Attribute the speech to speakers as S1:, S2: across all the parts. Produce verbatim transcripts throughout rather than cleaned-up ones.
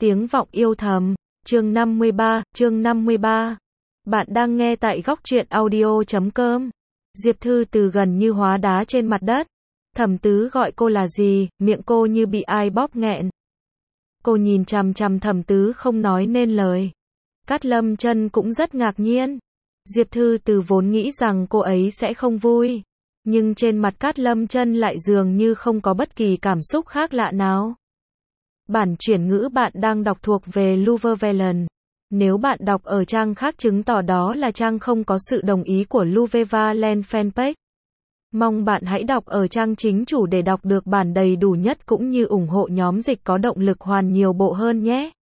S1: Tiếng vọng yêu thầm, chương năm mươi ba, chương năm mươi ba. Bạn đang nghe tại góc truyện audio chấm com. Diệp Thư Từ gần như hóa đá trên mặt đất. Thẩm Tứ gọi cô là gì, miệng cô như bị ai bóp nghẹn. Cô nhìn chằm chằm Thẩm Tứ không nói nên lời. Cát Lâm Chân cũng rất ngạc nhiên. Diệp Thư Từ vốn nghĩ rằng cô ấy sẽ không vui. Nhưng trên mặt Cát Lâm Chân lại dường như không có bất kỳ cảm xúc khác lạ nào. Bản chuyển ngữ bạn đang đọc thuộc về Luvevelen. Nếu bạn đọc ở trang khác chứng tỏ đó là trang không có sự đồng ý của Luvevelen fanpage. Mong bạn hãy đọc ở trang chính chủ để đọc được bản đầy đủ nhất cũng như ủng hộ nhóm dịch có động lực hoàn nhiều bộ hơn nhé.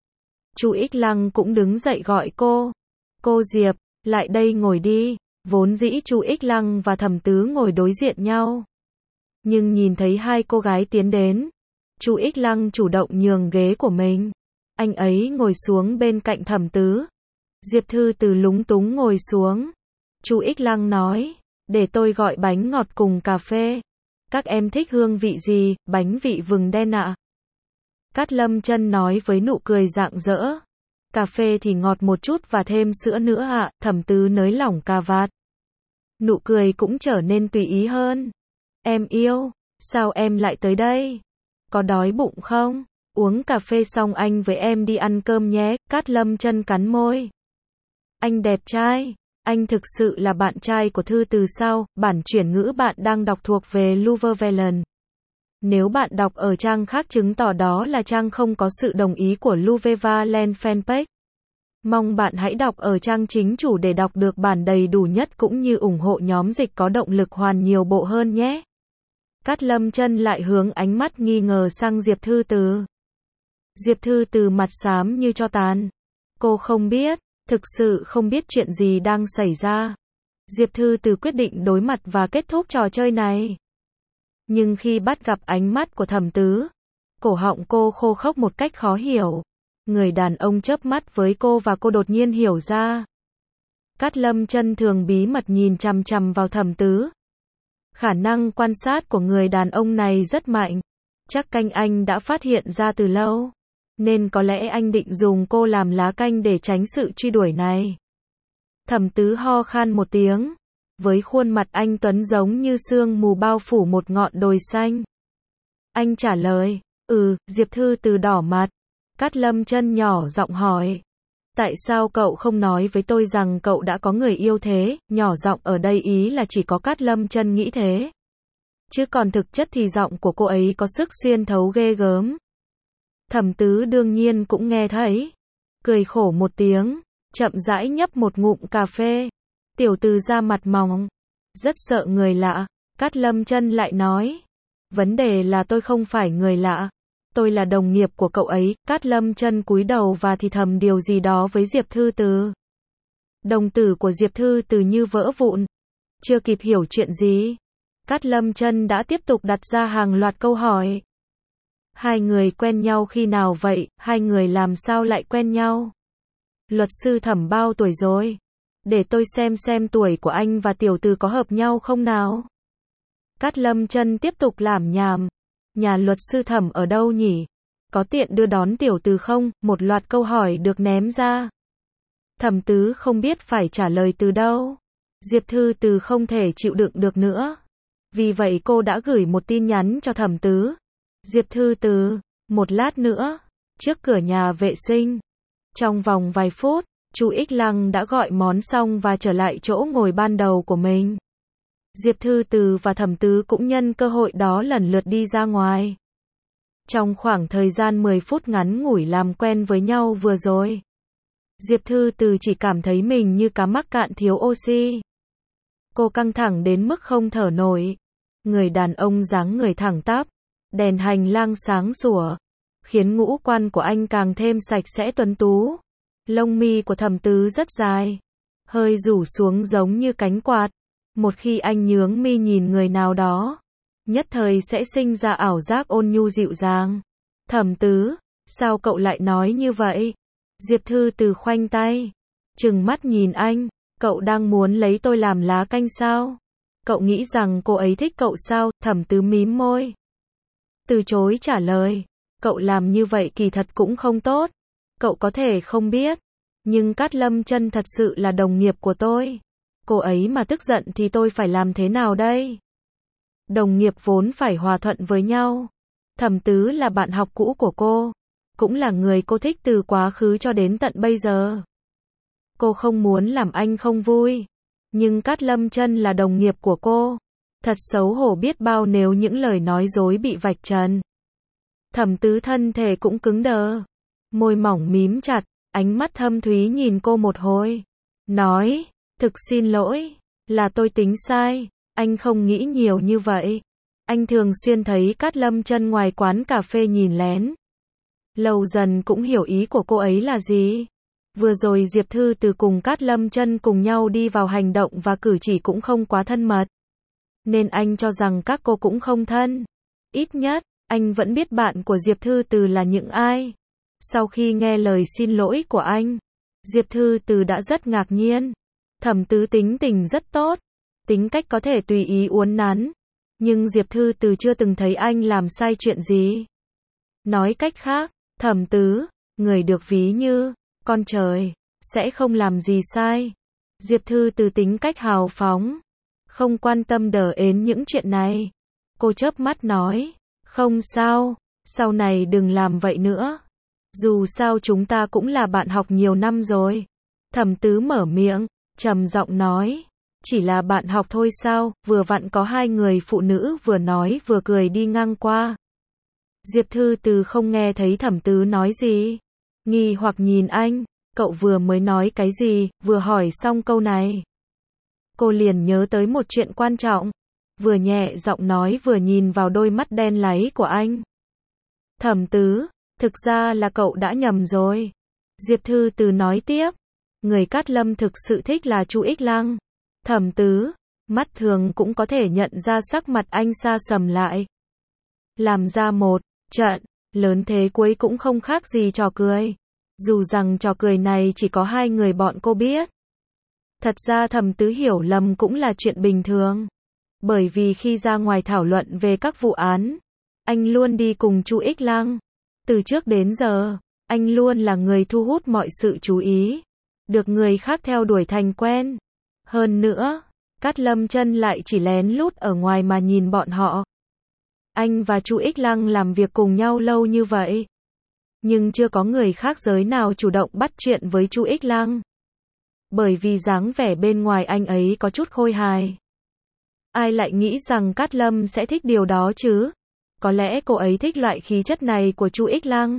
S1: Chu Ích Lăng cũng đứng dậy gọi cô. Cô Diệp, lại đây ngồi đi. Vốn dĩ Chu Ích Lăng và Thẩm Tứ ngồi đối diện nhau. Nhưng nhìn thấy hai cô gái tiến đến, Chu Ích Lăng chủ động nhường ghế của mình. Anh ấy ngồi xuống bên cạnh Thẩm Tứ. Diệp Thư Từ lúng túng ngồi xuống. Chu Ích Lăng nói, để tôi gọi bánh ngọt cùng cà phê. Các em thích hương vị gì, bánh vị vừng đen ạ? Cát Lâm Chân nói với nụ cười rạng rỡ. Cà phê thì ngọt một chút và thêm sữa nữa ạ. Thẩm Tứ nới lỏng cà vạt. Nụ cười cũng trở nên tùy ý hơn. Em yêu, sao em lại tới đây? Có đói bụng không? Uống cà phê xong anh với em đi ăn cơm nhé. Cát Lâm Chân cắn môi. Anh đẹp trai. Anh thực sự là bạn trai của Thư Từ sao? Bản chuyển ngữ bạn đang đọc thuộc về Luvevelen. Nếu bạn đọc ở trang khác chứng tỏ đó là trang không có sự đồng ý của Luvevelen fanpage. Mong bạn hãy đọc ở trang chính chủ để đọc được bản đầy đủ nhất cũng như ủng hộ nhóm dịch có động lực hoàn nhiều bộ hơn nhé. Cát Lâm Chân lại hướng ánh mắt nghi ngờ sang Diệp Thư Từ. Diệp Thư Từ mặt xám như tro tàn. Cô không biết, thực sự không biết chuyện gì đang xảy ra. Diệp Thư Từ quyết định đối mặt và kết thúc trò chơi này. Nhưng khi bắt gặp ánh mắt của Thẩm Tứ, cổ họng cô khô khốc một cách khó hiểu. Người đàn ông chớp mắt với cô và cô đột nhiên hiểu ra. Cát Lâm Chân thường bí mật nhìn chằm chằm vào Thẩm Tứ. Khả năng quan sát của người đàn ông này rất mạnh. Chắc canh anh đã phát hiện ra từ lâu. Nên có lẽ anh định dùng cô làm lá canh để tránh sự truy đuổi này. Thẩm Tứ ho khan một tiếng. Với khuôn mặt anh tuấn giống như sương mù bao phủ một ngọn đồi xanh. Anh trả lời, ừ. Diệp Thư Từ đỏ mặt. Cát Lâm Chân nhỏ giọng hỏi. Tại sao cậu không nói với tôi rằng cậu đã có người yêu thế? Nhỏ giọng ở đây ý là chỉ có Cát Lâm Chân nghĩ thế. Chứ còn thực chất thì giọng của cô ấy có sức xuyên thấu ghê gớm. Thẩm Tứ đương nhiên cũng nghe thấy. Cười khổ một tiếng, chậm rãi nhấp một ngụm cà phê. Tiểu Từ da mặt mỏng, rất sợ người lạ. Cát Lâm Chân lại nói. Vấn đề là tôi không phải người lạ. Tôi là đồng nghiệp của cậu ấy. Cát Lâm Chân cúi đầu và thì thầm điều gì đó với Diệp Thư Từ. Đồng tử của Diệp Thư Từ như vỡ vụn. Chưa kịp hiểu chuyện gì, Cát Lâm Chân đã tiếp tục đặt ra hàng loạt câu hỏi. Hai người quen nhau khi nào vậy? Hai người làm sao lại quen nhau? Luật sư Thẩm bao tuổi rồi? Để tôi xem xem tuổi của anh và Tiểu Từ có hợp nhau không nào? Cát Lâm Chân tiếp tục lảm nhảm. Nhà luật sư Thẩm ở đâu nhỉ? Có tiện đưa đón Tiểu Từ không? Một loạt câu hỏi được ném ra. Thẩm Tứ không biết phải trả lời từ đâu. Diệp Thư Từ không thể chịu đựng được nữa. Vì vậy cô đã gửi một tin nhắn cho Thẩm Tứ. Diệp Thư Từ, một lát nữa, trước cửa nhà vệ sinh. Trong vòng vài phút, Chu Ích Lăng đã gọi món xong và trở lại chỗ ngồi ban đầu của mình. Diệp Thư Từ và Thẩm Tứ cũng nhân cơ hội đó lần lượt đi ra ngoài. Trong khoảng thời gian mười phút ngắn ngủi làm quen với nhau vừa rồi, Diệp Thư Từ chỉ cảm thấy mình như cá mắc cạn thiếu oxy. Cô căng thẳng đến mức không thở nổi. Người đàn ông dáng người thẳng tắp, đèn hành lang sáng sủa, khiến ngũ quan của anh càng thêm sạch sẽ tuấn tú. Lông mi của Thẩm Tứ rất dài, hơi rủ xuống giống như cánh quạt. Một khi anh nhướng mi nhìn người nào đó, nhất thời sẽ sinh ra ảo giác ôn nhu dịu dàng. Thẩm Tứ, sao cậu lại nói như vậy? Diệp Thư Từ khoanh tay, trừng mắt nhìn anh. Cậu đang muốn lấy tôi làm lá canh sao? Cậu nghĩ rằng cô ấy thích cậu sao? Thẩm Tứ mím môi, từ chối trả lời. cậu làm như vậy kỳ thật cũng không tốt. Cậu có thể không biết, nhưng Cát Lâm Chân thật sự là đồng nghiệp của tôi. Cô ấy mà tức giận thì tôi phải làm thế nào đây? Đồng nghiệp vốn phải hòa thuận với nhau. Thẩm Tứ là bạn học cũ của cô, cũng là người cô thích từ quá khứ cho đến tận bây giờ. Cô không muốn làm anh không vui, nhưng Cát Lâm Chân là đồng nghiệp của cô. Thật xấu hổ biết bao nếu những lời nói dối bị vạch trần. Thẩm Tứ thân thể cũng cứng đờ, môi mỏng mím chặt, ánh mắt thâm thúy nhìn cô một hồi. Nói, thực xin lỗi, là tôi tính sai, anh không nghĩ nhiều như vậy. Anh thường xuyên thấy Cát Lâm Chân ngoài quán cà phê nhìn lén. Lâu dần cũng hiểu ý của cô ấy là gì. Vừa rồi Diệp Thư Từ cùng Cát Lâm Chân cùng nhau đi vào hành động và cử chỉ cũng không quá thân mật. Nên anh cho rằng các cô cũng không thân. Ít nhất, anh vẫn biết bạn của Diệp Thư Từ là những ai. Sau khi nghe lời xin lỗi của anh, Diệp Thư Từ đã rất ngạc nhiên. Thẩm Tứ tính tình rất tốt, tính cách có thể tùy ý uốn nắn. Nhưng Diệp Thư Từ chưa từng thấy anh làm sai chuyện gì. Nói cách khác, Thẩm Tứ, người được ví như con trời, sẽ không làm gì sai. Diệp Thư Từ tính cách hào phóng, không quan tâm đờ ến những chuyện này. Cô chớp mắt nói, không sao, sau này đừng làm vậy nữa. Dù sao chúng ta cũng là bạn học nhiều năm rồi. Thẩm Tứ mở miệng, trầm giọng nói, chỉ là bạn học thôi sao? Vừa vặn có hai người phụ nữ vừa nói vừa cười đi ngang qua. Diệp Thư Từ không nghe thấy Thẩm Tứ nói gì, nghi hoặc nhìn anh, cậu vừa mới nói cái gì? Vừa hỏi xong câu này, cô liền nhớ tới một chuyện quan trọng, vừa nhẹ giọng nói vừa nhìn vào đôi mắt đen láy của anh. Thẩm Tứ, thực ra là cậu đã nhầm rồi. Diệp Thư Từ nói tiếp, người Cát Lâm thực sự thích là Chu Ích Lăng. Thẩm Tứ, mắt thường cũng có thể nhận ra sắc mặt anh sa sầm lại. Làm ra một trận lớn thế cuối cũng không khác gì trò cười. Dù rằng trò cười này chỉ có hai người bọn cô biết. Thật ra Thẩm Tứ hiểu lầm cũng là chuyện bình thường. Bởi vì khi ra ngoài thảo luận về các vụ án, anh luôn đi cùng Chu Ích Lăng. Từ trước đến giờ, anh luôn là người thu hút mọi sự chú ý, được người khác theo đuổi thành quen. Hơn nữa, Cát Lâm Chân lại chỉ lén lút ở ngoài mà nhìn bọn họ. Anh và Chu Ích Lăng làm việc cùng nhau lâu như vậy, nhưng chưa có người khác giới nào chủ động bắt chuyện với Chu Ích Lăng. Bởi vì dáng vẻ bên ngoài anh ấy có chút khôi hài. Ai lại nghĩ rằng Cát Lâm sẽ thích điều đó chứ? Có lẽ cô ấy thích loại khí chất này của Chu Ích Lăng.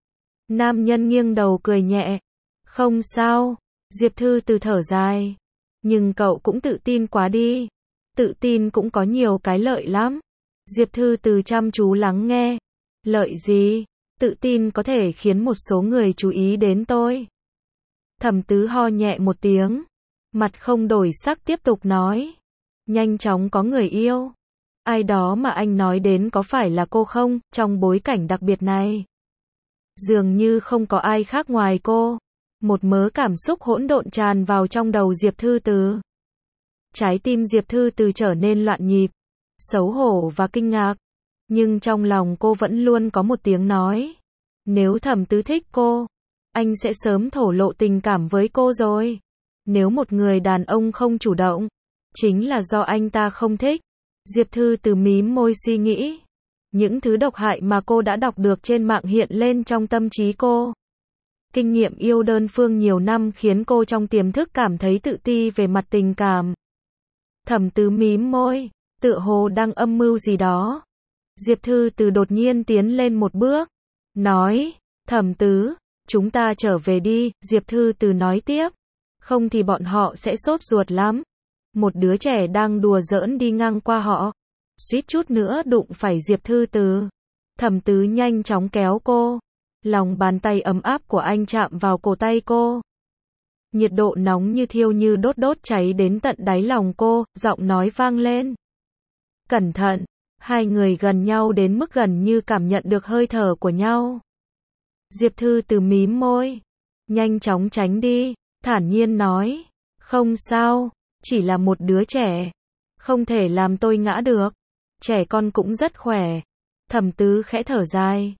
S1: Nam nhân nghiêng đầu cười nhẹ. Không sao, Diệp Thư Từ thở dài. Nhưng cậu cũng tự tin quá đi. Tự tin cũng có nhiều cái lợi lắm. Diệp Thư Từ chăm chú lắng nghe. Lợi gì? Tự tin có thể khiến một số người chú ý đến tôi. Thẩm Tứ ho nhẹ một tiếng, mặt không đổi sắc tiếp tục nói. Nhanh chóng có người yêu. Ai đó mà anh nói đến có phải là cô không? Trong bối cảnh đặc biệt này, dường như không có ai khác ngoài cô. Một mớ cảm xúc hỗn độn tràn vào trong đầu Diệp Thư Từ. Trái tim Diệp Thư Từ trở nên loạn nhịp, xấu hổ và kinh ngạc. Nhưng trong lòng cô vẫn luôn có một tiếng nói. Nếu Thẩm Tứ thích cô, anh sẽ sớm thổ lộ tình cảm với cô rồi. Nếu một người đàn ông không chủ động, chính là do anh ta không thích. Diệp Thư Từ mím môi suy nghĩ. Những thứ độc hại mà cô đã đọc được trên mạng hiện lên trong tâm trí cô. Kinh nghiệm yêu đơn phương nhiều năm khiến cô trong tiềm thức cảm thấy tự ti về mặt tình cảm. Thẩm Tứ mím môi, tựa hồ đang âm mưu gì đó. Diệp Thư Từ đột nhiên tiến lên một bước, nói, Thẩm Tứ, chúng ta trở về đi. Diệp Thư Từ nói tiếp, không thì bọn họ sẽ sốt ruột lắm. Một đứa trẻ đang đùa giỡn đi ngang qua họ, suýt chút nữa đụng phải Diệp Thư Từ. Thẩm Tứ nhanh chóng kéo cô, lòng bàn tay ấm áp của anh chạm vào cổ tay cô. Nhiệt độ nóng như thiêu như đốt đốt cháy đến tận đáy lòng cô, giọng nói vang lên. Cẩn thận, hai người gần nhau đến mức gần như cảm nhận được hơi thở của nhau. Diệp Thư Từ mím môi, nhanh chóng tránh đi, thản nhiên nói, không sao, chỉ là một đứa trẻ, không thể làm tôi ngã được, trẻ con cũng rất khỏe. Thẩm Tứ khẽ thở dài,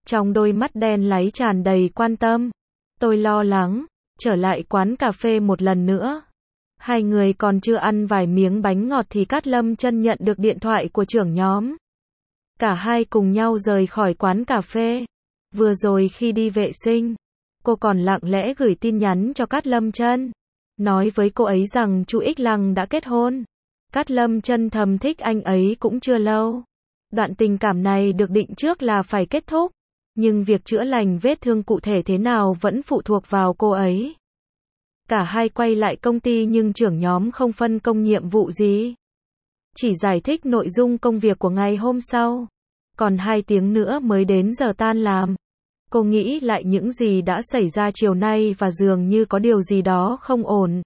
S1: trong đôi mắt đen láy tràn đầy quan tâm. Tôi lo lắng, trở lại quán cà phê một lần nữa. Hai người còn chưa ăn vài miếng bánh ngọt thì Cát Lâm Chân nhận được điện thoại của trưởng nhóm. Cả hai cùng nhau rời khỏi quán cà phê. Vừa rồi khi đi vệ sinh, cô còn lặng lẽ gửi tin nhắn cho Cát Lâm Chân, nói với cô ấy rằng Chu Ích Lăng đã kết hôn. Cát Lâm Chân thầm thích anh ấy cũng chưa lâu. Đoạn tình cảm này được định trước là phải kết thúc, nhưng việc chữa lành vết thương cụ thể thế nào vẫn phụ thuộc vào cô ấy. Cả hai quay lại công ty nhưng trưởng nhóm không phân công nhiệm vụ gì, chỉ giải thích nội dung công việc của ngày hôm sau. Còn hai tiếng nữa mới đến giờ tan làm. Cô nghĩ lại những gì đã xảy ra chiều nay và dường như có điều gì đó không ổn.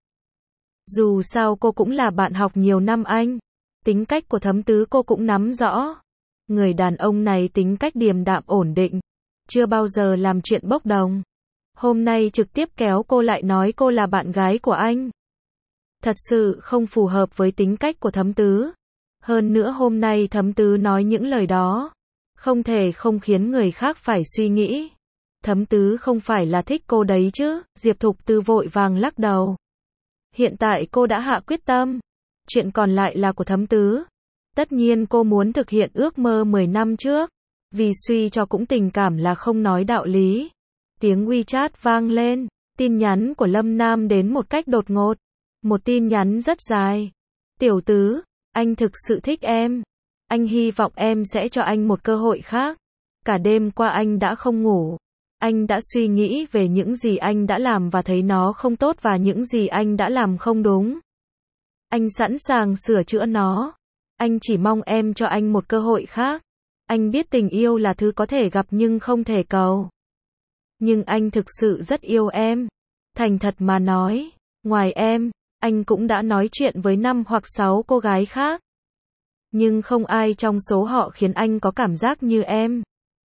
S1: Dù sao cô cũng là bạn học nhiều năm anh. Tính cách của Thấm Tứ cô cũng nắm rõ. Người đàn ông này tính cách điềm đạm ổn định, chưa bao giờ làm chuyện bốc đồng. Hôm nay trực tiếp kéo cô lại nói cô là bạn gái của anh. Thật sự không phù hợp với tính cách của Thấm Tứ. Hơn nữa hôm nay Thấm Tứ nói những lời đó, không thể không khiến người khác phải suy nghĩ. Thấm Tứ không phải là thích cô đấy chứ, Diệp Thục Tư vội vàng lắc đầu. Hiện tại cô đã hạ quyết tâm, chuyện còn lại là của Thấm Tứ. Tất nhiên cô muốn thực hiện ước mơ mười năm trước, vì suy cho cũng tình cảm là không nói đạo lý. Tiếng WeChat vang lên, tin nhắn của Lâm Nam đến một cách đột ngột. Một tin nhắn rất dài. Tiểu Tứ, anh thực sự thích em. Anh hy vọng em sẽ cho anh một cơ hội khác. Cả đêm qua anh đã không ngủ. Anh đã suy nghĩ về những gì anh đã làm và thấy nó không tốt và những gì anh đã làm không đúng. Anh sẵn sàng sửa chữa nó. Anh chỉ mong em cho anh một cơ hội khác. Anh biết tình yêu là thứ có thể gặp nhưng không thể cầu. Nhưng anh thực sự rất yêu em. Thành thật mà nói, ngoài em, anh cũng đã nói chuyện với năm hoặc sáu cô gái khác. Nhưng không ai trong số họ khiến anh có cảm giác như em.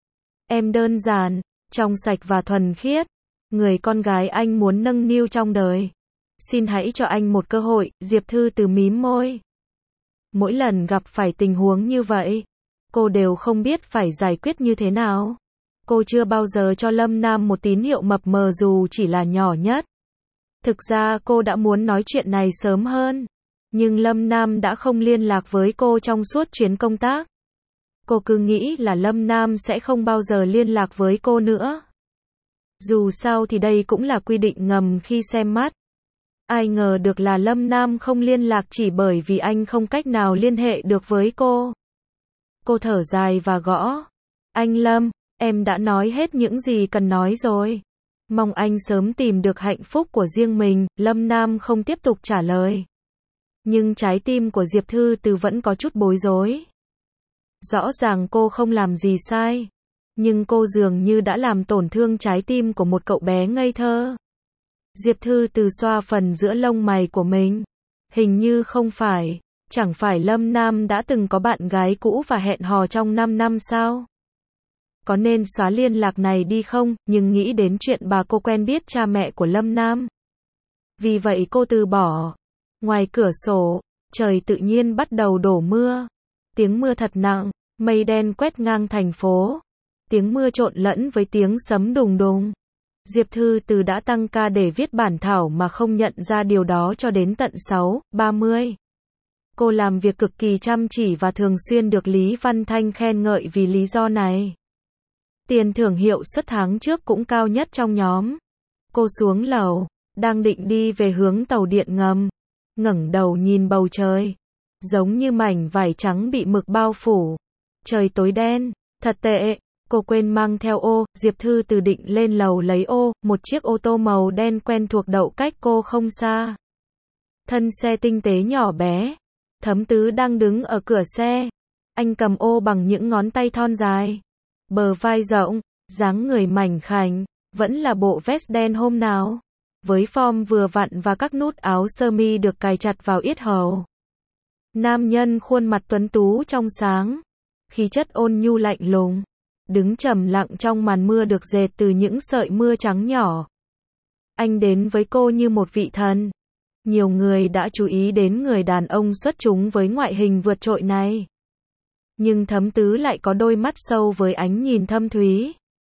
S1: Em đơn giản, trong sạch và thuần khiết. Người con gái anh muốn nâng niu trong đời. Xin hãy cho anh một cơ hội, Diệp Thư Từ mím môi. Mỗi lần gặp phải tình huống như vậy, cô đều không biết phải giải quyết như thế nào. Cô chưa bao giờ cho Lâm Nam một tín hiệu mập mờ dù chỉ là nhỏ nhất. Thực ra cô đã muốn nói chuyện này sớm hơn, nhưng Lâm Nam đã không liên lạc với cô trong suốt chuyến công tác. Cô cứ nghĩ là Lâm Nam sẽ không bao giờ liên lạc với cô nữa. Dù sao thì đây cũng là quy định ngầm khi xem mắt. Ai ngờ được là Lâm Nam không liên lạc chỉ bởi vì anh không cách nào liên hệ được với cô. Cô thở dài và gõ. Anh Lâm, em đã nói hết những gì cần nói rồi. Mong anh sớm tìm được hạnh phúc của riêng mình. Lâm Nam không tiếp tục trả lời. Nhưng trái tim của Diệp Thư Từ vẫn có chút bối rối. Rõ ràng cô không làm gì sai, nhưng cô dường như đã làm tổn thương trái tim của một cậu bé ngây thơ. Diệp Thư Từ xoa phần giữa lông mày của mình. Hình như không phải, chẳng phải Lâm Nam đã từng có bạn gái cũ và hẹn hò trong năm năm sao? Có nên xóa liên lạc này đi không? Nhưng nghĩ đến chuyện bà cô quen biết cha mẹ của Lâm Nam. Vì vậy cô từ bỏ. Ngoài cửa sổ, trời tự nhiên bắt đầu đổ mưa. Tiếng mưa thật nặng, mây đen quét ngang thành phố. Tiếng mưa trộn lẫn với tiếng sấm đùng đùng. Diệp Thư Từ đã tăng ca để viết bản thảo mà không nhận ra điều đó cho đến tận sáu ba mươi. Cô làm việc cực kỳ chăm chỉ và thường xuyên được Lý Văn Thanh khen ngợi vì lý do này. Tiền thưởng hiệu suất tháng trước cũng cao nhất trong nhóm. Cô xuống lầu, đang định đi về hướng tàu điện ngầm. Ngẩng đầu nhìn bầu trời, giống như mảnh vải trắng bị mực bao phủ. Trời tối đen, thật tệ. Cô quên mang theo ô. Diệp Thư Từ định lên lầu lấy ô. Một chiếc ô tô màu đen quen thuộc đậu cách cô không xa. Thân xe tinh tế nhỏ bé. Thấm Tứ đang đứng ở cửa xe. Anh cầm ô bằng những ngón tay thon dài. Bờ vai rộng, dáng người mảnh khảnh. Vẫn là bộ vest đen hôm nào. Với form vừa vặn và các nút áo sơ mi được cài chặt vào yết hầu. Nam nhân khuôn mặt tuấn tú trong sáng. Khí chất ôn nhu lạnh lùng. Đứng trầm lặng trong màn mưa được dệt từ những sợi mưa trắng nhỏ. Anh đến với cô như một vị thần. Nhiều người đã chú ý đến người đàn ông xuất chúng với ngoại hình vượt trội này. Nhưng Thấm Tứ lại có đôi mắt sâu với ánh nhìn thâm thúy.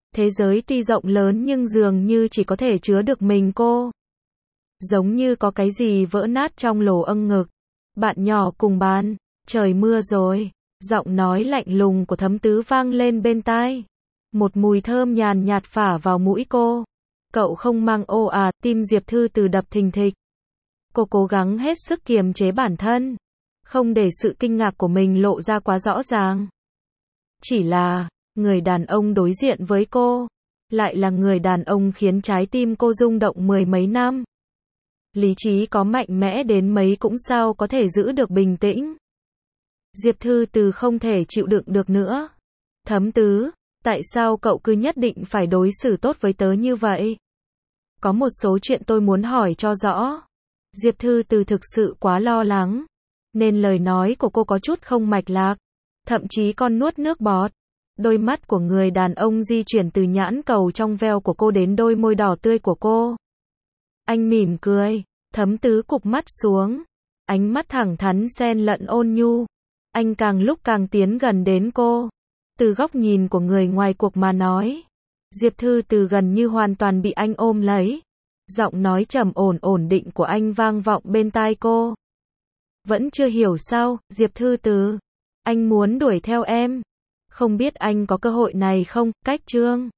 S1: Thế giới tuy rộng lớn nhưng dường như chỉ có thể chứa được mình cô. Giống như có cái gì vỡ nát trong lỗ âng ngực. Bạn nhỏ cùng bàn, trời mưa rồi. Giọng nói lạnh lùng của Thấm Tứ vang lên bên tai. Một mùi thơm nhàn nhạt phả vào mũi cô. Cậu không mang ô à, tim Diệp Thư Từ đập thình thịch. Cô cố gắng hết sức kiềm chế bản thân, không để sự kinh ngạc của mình lộ ra quá rõ ràng. Chỉ là, người đàn ông đối diện với cô, lại là người đàn ông khiến trái tim cô rung động mười mấy năm. Lý trí có mạnh mẽ đến mấy cũng sao có thể giữ được bình tĩnh. Diệp Thư Từ không thể chịu đựng được nữa. Thấm Tứ, tại sao cậu cứ nhất định phải đối xử tốt với tớ như vậy? Có một số chuyện tôi muốn hỏi cho rõ. Diệp Thư Từ thực sự quá lo lắng, nên lời nói của cô có chút không mạch lạc, thậm chí còn nuốt nước bọt. Đôi mắt của người đàn ông di chuyển từ nhãn cầu trong veo của cô đến đôi môi đỏ tươi của cô. Anh mỉm cười, Thấm Tứ cụp mắt xuống, ánh mắt thẳng thắn xen lẫn ôn nhu. Anh càng lúc càng tiến gần đến cô. Từ góc nhìn của người ngoài cuộc mà nói, Diệp Thư Từ gần như hoàn toàn bị anh ôm lấy. Giọng nói trầm ổn ổn định của anh vang vọng bên tai cô. Vẫn chưa hiểu sao, Diệp Thư Từ. Anh muốn đuổi theo em. Không biết anh có cơ hội này không, cách chương.